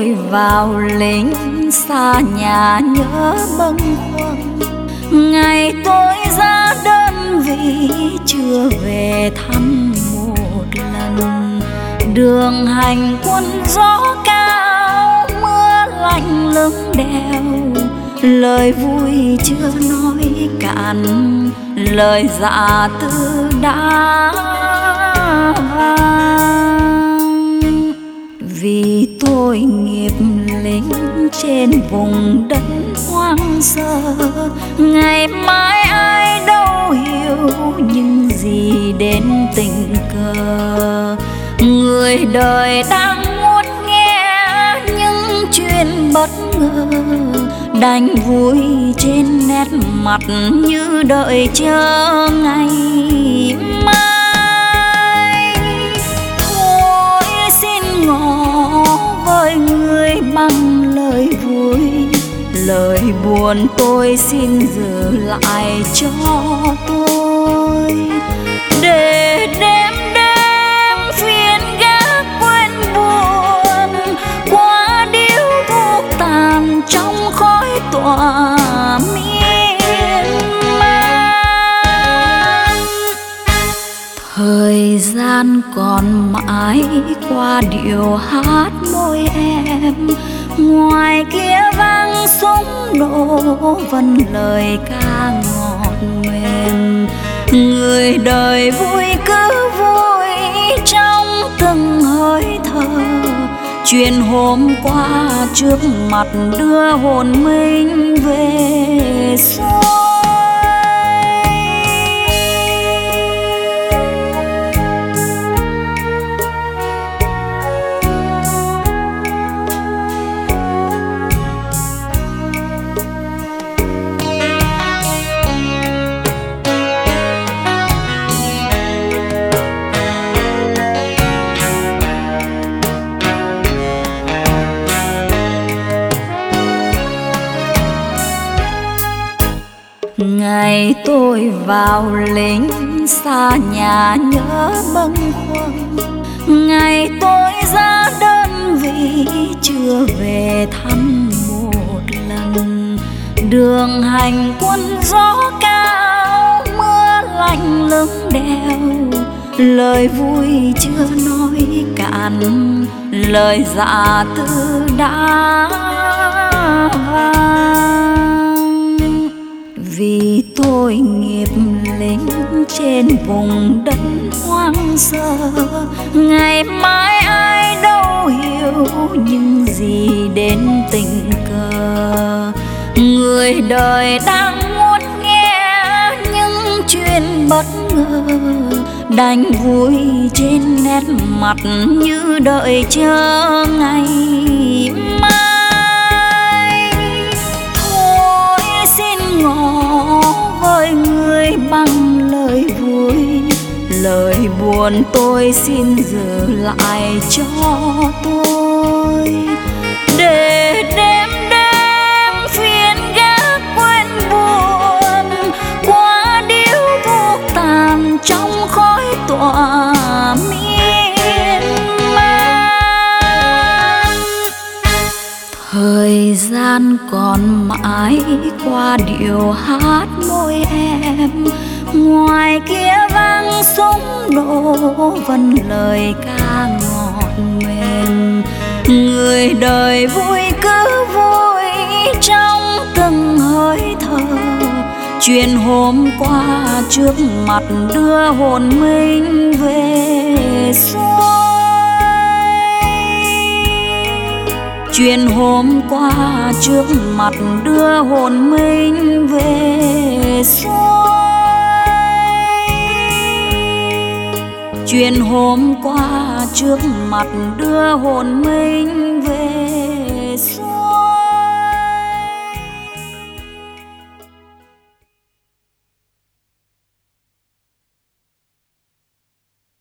tôi vào lính xa nhà nhớ bâng khuâng, ngày tôi ra đơn vị chưa về thăm một lần. Đường hành quân gió cao, mưa lạnh lưng đèo, lời vui chưa nói cạn, lời dạ tư đã vang. Vì tôi nghiệp lính trên vùng đất hoang sơ, ngày mai ai đâu hiểu những gì đến tình cờ. Người đời đang muốn nghe những chuyện bất ngờ, đành vui trên nét mặt như đợi chờ ngày mai. Thôi xin ngỏ với người bằng lời vui, lời buồn tôi xin giữ lại cho tôi. Để đêm đêm phiền gác quên buồn, qua điếu thuốc tàn trong khói tỏa miên man. Thời gian còn mãi qua điệu hát môi em, ngoài kia vang súng nổ vần lời ca ngọt mềm. Người đời vui cứ vui trong từng hơi thở, chuyện hôm qua trước mặt đưa hồn mình về xuôi. Ngày tôi vào lính xa nhà nhớ bâng khuâng, ngày tôi ra đơn vị chưa về thăm một lần. Đường hành quân gió cao, mưa lạnh lưng đèo, lời vui chưa nói cạn, lời dạ tư đã vang. Vì tôi nghiệp lính trên vùng đất hoang sơ, ngày mai ai đâu hiểu những gì đến tình cờ. Người đời đang muốn nghe những chuyện bất ngờ, đành vui trên nét mặt như đợi chờ ngày mai. Thôi xin ngỏ với người bằng lời vui, lời buồn tôi xin giữ lại cho tôi. Để đêm đêm phiền gác quên buồn, qua điếu thuốc tàn trong khói tỏa miên man. Thời gian còn mãi qua điệu hát môi em, ngoài kia vang súng nổ vần lời ca ngọt mềm. Người đời vui cứ vui trong từng hơi thở, chuyện hôm qua trước mặt đưa hồn mình về xuôi. Chuyện hôm qua trước mặt đưa hồn mình về xuôi. Chuyện hôm qua trước mặt đưa hồn mình về